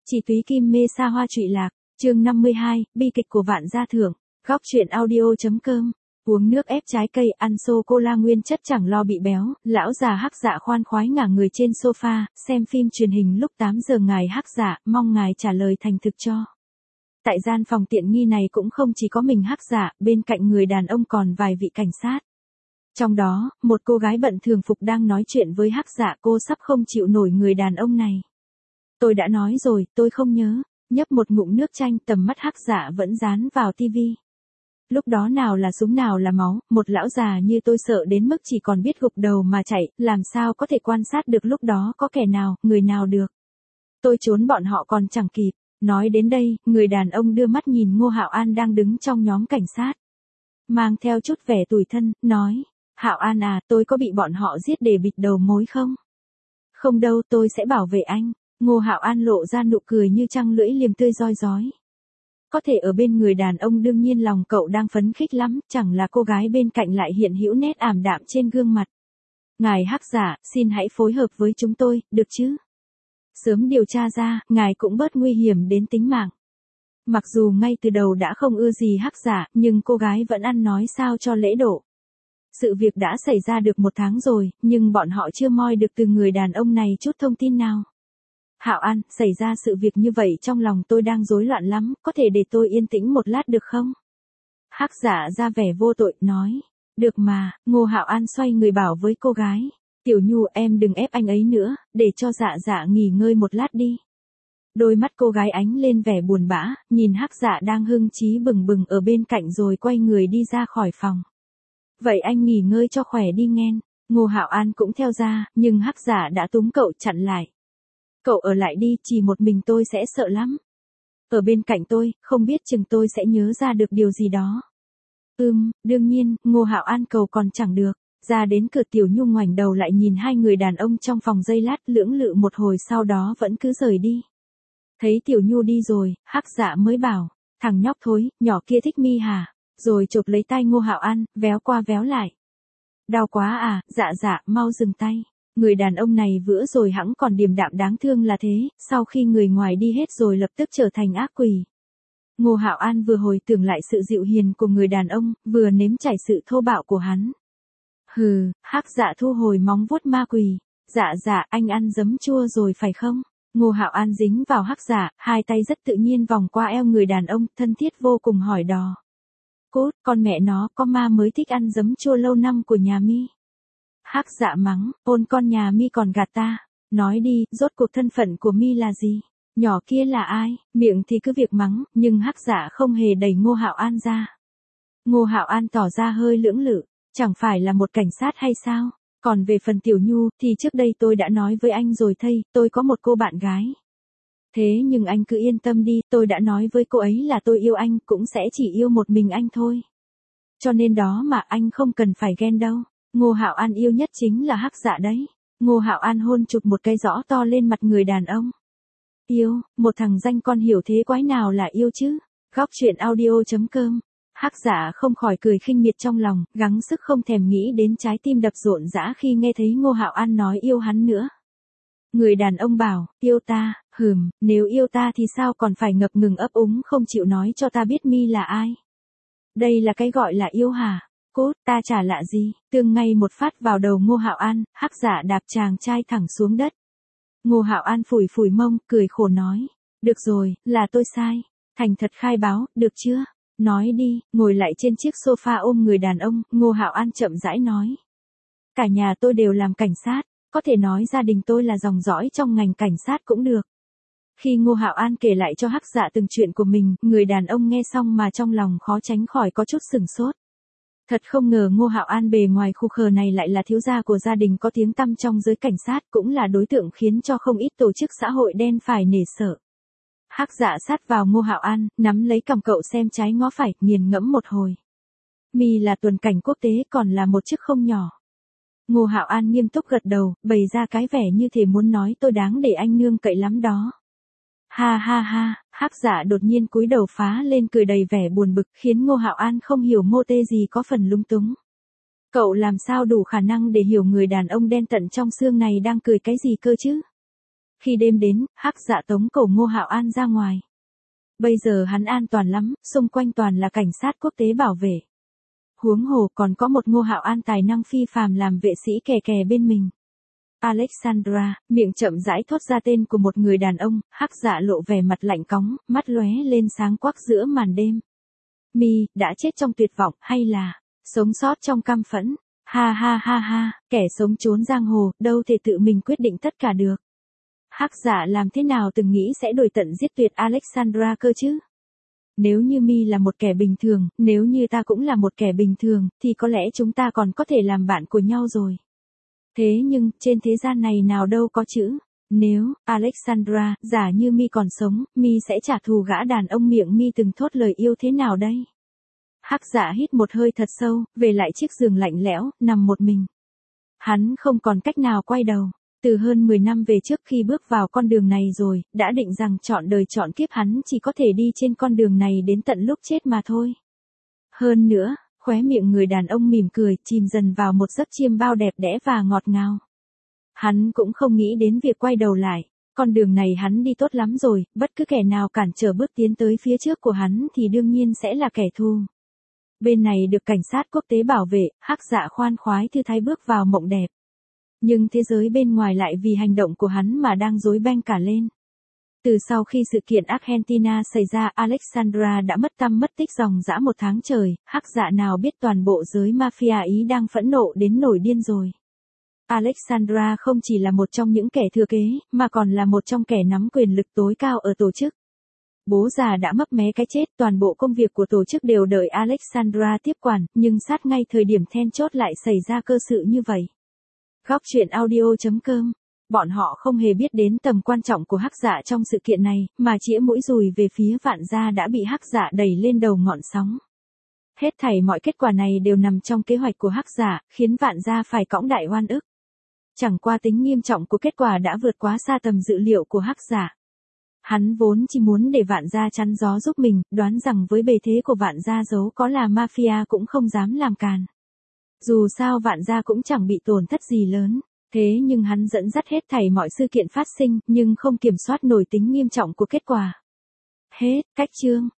Chỉ túy kim mê xa hoa trụy lạc, chương 52, bi kịch của Vạn Gia Thưởng, góc truyện audio.com. Uống nước ép trái cây, ăn sô-cô-la nguyên chất chẳng lo bị béo, lão già Hắc Dạ khoan khoái ngả người trên sofa, xem phim truyền hình lúc 8 giờ. Ngài Hắc Dạ, mong ngài trả lời thành thực cho. Tại gian phòng tiện nghi này cũng không chỉ có mình Hắc Dạ, bên cạnh người đàn ông còn vài vị cảnh sát. Trong đó, một cô gái bận thường phục đang nói chuyện với Hắc Dạ, cô sắp không chịu nổi người đàn ông này. Tôi đã nói rồi, tôi không nhớ, nhấp một ngụm nước chanh, tầm mắt Hắc Dạ vẫn dán vào tivi. Lúc đó nào là súng nào là máu, một lão già như tôi sợ đến mức chỉ còn biết gục đầu mà chạy, làm sao có thể quan sát được lúc đó có kẻ nào, người nào được. Tôi trốn bọn họ còn chẳng kịp. Nói đến đây, người đàn ông đưa mắt nhìn Ngô Hạo An đang đứng trong nhóm cảnh sát. Mang theo chút vẻ tủi thân, nói, Hạo An à, tôi có bị bọn họ giết để bịt đầu mối không? Không đâu, tôi sẽ bảo vệ anh. Ngô Hạo An lộ ra nụ cười như trăng lưỡi liềm tươi rói rói. Có thể ở bên người đàn ông đương nhiên lòng cậu đang phấn khích lắm, chẳng là cô gái bên cạnh lại hiện hữu nét ảm đạm trên gương mặt. Ngài Hắc Dạ, xin hãy phối hợp với chúng tôi, được chứ? Sớm điều tra ra, ngài cũng bớt nguy hiểm đến tính mạng. Mặc dù ngay từ đầu đã không ưa gì Hắc Dạ, nhưng cô gái vẫn ăn nói sao cho lễ độ. Sự việc đã xảy ra được 1 tháng rồi, nhưng bọn họ chưa moi được từ người đàn ông này chút thông tin nào. Hạo An, xảy ra sự việc như vậy trong lòng tôi đang rối loạn lắm, có thể để tôi yên tĩnh một lát được không? Hắc Dạ ra vẻ vô tội, nói. Được mà. Ngô Hạo An xoay người bảo với cô gái. Tiểu Nhu, em đừng ép anh ấy nữa, để cho Dạ Dạ nghỉ ngơi một lát đi. Đôi mắt cô gái ánh lên vẻ buồn bã, nhìn Hắc Dạ đang hưng trí bừng bừng ở bên cạnh rồi quay người đi ra khỏi phòng. Vậy anh nghỉ ngơi cho khỏe đi nghen. Ngô Hạo An cũng theo ra, nhưng Hắc Dạ đã túm cậu chặn lại. Cậu ở lại đi, chỉ một mình tôi sẽ sợ lắm. Ở bên cạnh tôi, không biết chừng tôi sẽ nhớ ra được điều gì đó. Đương nhiên, Ngô Hạo An cầu còn chẳng được. Ra đến cửa Tiểu Nhu ngoảnh đầu lại nhìn hai người đàn ông trong phòng giây lát, lưỡng lự một hồi sau đó vẫn cứ rời đi. Thấy Tiểu Nhu đi rồi, Hắc Dạ mới bảo, thằng nhóc thối, nhỏ kia thích mi hả? Rồi chộp lấy tay Ngô Hạo An, véo qua véo lại. Đau quá à, Dạ, mau dừng tay. Người đàn ông này vữa rồi hẵng còn điềm đạm đáng thương là thế, sau khi người ngoài đi hết rồi lập tức trở thành ác quỷ. Ngô Hạo An vừa hồi tưởng lại sự dịu hiền của người đàn ông, vừa nếm trải sự thô bạo của hắn. Hừ, Hắc Dạ thu hồi móng vuốt ma quỷ. Dạ, anh ăn giấm chua rồi phải không? Ngô Hạo An dính vào Hắc Dạ, hai tay rất tự nhiên vòng qua eo người đàn ông, thân thiết vô cùng hỏi đò. Cút, con mẹ nó, có ma mới thích ăn giấm chua lâu năm của nhà mi. Hắc Dạ mắng, ôn con nhà mi còn gạt ta. Nói đi, rốt cuộc thân phận của mi là gì? Nhỏ kia là ai? Miệng thì cứ việc mắng, nhưng Hắc Dạ không hề đẩy Ngô Hạo An ra. Ngô Hạo An tỏ ra hơi lưỡng lự, chẳng phải là một cảnh sát hay sao? Còn về phần Tiểu Nhu, thì trước đây tôi đã nói với anh rồi thây, tôi có một cô bạn gái. Thế nhưng anh cứ yên tâm đi, tôi đã nói với cô ấy là tôi yêu anh, cũng sẽ chỉ yêu một mình anh thôi. Cho nên đó mà anh không cần phải ghen đâu. Ngô Hạo An yêu nhất chính là Hắc Dạ đấy. Ngô Hạo An hôn chụp một cái rõ to lên mặt người đàn ông. Yêu, một thằng danh con hiểu thế quái nào là yêu chứ? Góc truyện audio.com. Hắc Dạ không khỏi cười khinh miệt trong lòng, gắng sức không thèm nghĩ đến trái tim đập rộn rã khi nghe thấy Ngô Hạo An nói yêu hắn nữa. Người đàn ông bảo, yêu ta, nếu yêu ta thì sao còn phải ngập ngừng ấp úng không chịu nói cho ta biết mi là ai? Đây là cái gọi là yêu hả? Cốt, ta chả lạ gì. Tương ngay một phát vào đầu Ngô Hạo An, Hắc Dạ đạp chàng trai thẳng xuống đất. Ngô Hạo An phủi phủi mông, cười khổ nói. Được rồi, là tôi sai. Thành thật khai báo, được chưa? Nói đi, ngồi lại trên chiếc sofa ôm người đàn ông, Ngô Hạo An chậm rãi nói. Cả nhà tôi đều làm cảnh sát, có thể nói gia đình tôi là dòng dõi trong ngành cảnh sát cũng được. Khi Ngô Hạo An kể lại cho Hắc Dạ từng chuyện của mình, người đàn ông nghe xong mà trong lòng khó tránh khỏi có chút sửng sốt. Thật không ngờ Ngô Hạo An bề ngoài khù khờ này lại là thiếu gia của gia đình có tiếng tăm trong giới cảnh sát, cũng là đối tượng khiến cho không ít tổ chức xã hội đen phải nể sợ. Hắc Dạ sát vào Ngô Hạo An, nắm lấy cằm cậu xem trái ngó phải, nghiền ngẫm một hồi. Mi là tuần cảnh quốc tế còn là một chức không nhỏ. Ngô Hạo An nghiêm túc gật đầu, bày ra cái vẻ như thể muốn nói tôi đáng để anh nương cậy lắm đó. Ha, Hắc Dạ đột nhiên cúi đầu phá lên cười đầy vẻ buồn bực, khiến Ngô Hạo An không hiểu mô tê gì có phần lung túng. Cậu làm sao đủ khả năng để hiểu người đàn ông đen tận trong xương này đang cười cái gì cơ chứ? Khi đêm đến, Hắc Dạ tống cổ Ngô Hạo An ra ngoài. Bây giờ hắn an toàn lắm, xung quanh toàn là cảnh sát quốc tế bảo vệ. Huống hồ còn có một Ngô Hạo An tài năng phi phàm làm vệ sĩ kè kè bên mình. Alexandra, miệng chậm rãi thốt ra tên của một người đàn ông, Hắc Dạ lộ vẻ mặt lạnh cóng, mắt lóe lên sáng quắc giữa màn đêm. Mi, đã chết trong tuyệt vọng, hay là sống sót trong căm phẫn? Ha ha ha ha, kẻ sống trốn giang hồ, đâu thể tự mình quyết định tất cả được. Hắc Dạ làm thế nào từng nghĩ sẽ đuổi tận giết tuyệt Alexandra cơ chứ? Nếu như Mi là một kẻ bình thường, nếu như ta cũng là một kẻ bình thường, thì có lẽ chúng ta còn có thể làm bạn của nhau rồi. Thế nhưng, trên thế gian này nào đâu có chữ. Nếu, Alexandra, giả như Mi còn sống, Mi sẽ trả thù gã đàn ông miệng Mi từng thốt lời yêu thế nào đây? Hắc Dạ hít một hơi thật sâu, về lại chiếc giường lạnh lẽo, nằm một mình. Hắn không còn cách nào quay đầu. Từ hơn 10 năm về trước khi bước vào con đường này rồi, đã định rằng chọn đời chọn kiếp hắn chỉ có thể đi trên con đường này đến tận lúc chết mà thôi. Hơn nữa, khóe miệng người đàn ông mỉm cười, chìm dần vào một giấc chiêm bao đẹp đẽ và ngọt ngào. Hắn cũng không nghĩ đến việc quay đầu lại, con đường này hắn đi tốt lắm rồi, bất cứ kẻ nào cản trở bước tiến tới phía trước của hắn thì đương nhiên sẽ là kẻ thù. Bên này được cảnh sát quốc tế bảo vệ, Hắc Dạ khoan khoái thư thái bước vào mộng đẹp. Nhưng thế giới bên ngoài lại vì hành động của hắn mà đang rối beng cả lên. Từ sau khi sự kiện Argentina xảy ra, Alexandra đã mất tăm mất tích ròng rã một tháng trời, Hắc Dạ nào biết toàn bộ giới mafia Ý đang phẫn nộ đến nổi điên rồi. Alexandra không chỉ là một trong những kẻ thừa kế, mà còn là một trong kẻ nắm quyền lực tối cao ở tổ chức. Bố già đã mấp mé cái chết, toàn bộ công việc của tổ chức đều đợi Alexandra tiếp quản, nhưng sát ngay thời điểm then chốt lại xảy ra cơ sự như vậy. Góc truyện audio.com. Bọn họ không hề biết đến tầm quan trọng của Hắc Dạ trong sự kiện này, mà chĩa mũi dùi về phía Vạn Gia đã bị Hắc Dạ đẩy lên đầu ngọn sóng. Hết thảy mọi kết quả này đều nằm trong kế hoạch của Hắc Dạ, khiến Vạn Gia phải cõng đại oan ức. Chẳng qua tính nghiêm trọng của kết quả đã vượt quá xa tầm dự liệu của Hắc Dạ. Hắn vốn chỉ muốn để Vạn Gia chắn gió giúp mình, đoán rằng với bề thế của Vạn Gia dẫu có là mafia cũng không dám làm càn. Dù sao Vạn Gia cũng chẳng bị tổn thất gì lớn, thế nhưng hắn dẫn dắt hết thảy mọi sự kiện phát sinh, nhưng không kiểm soát nổi tính nghiêm trọng của kết quả. Hết, cách chương.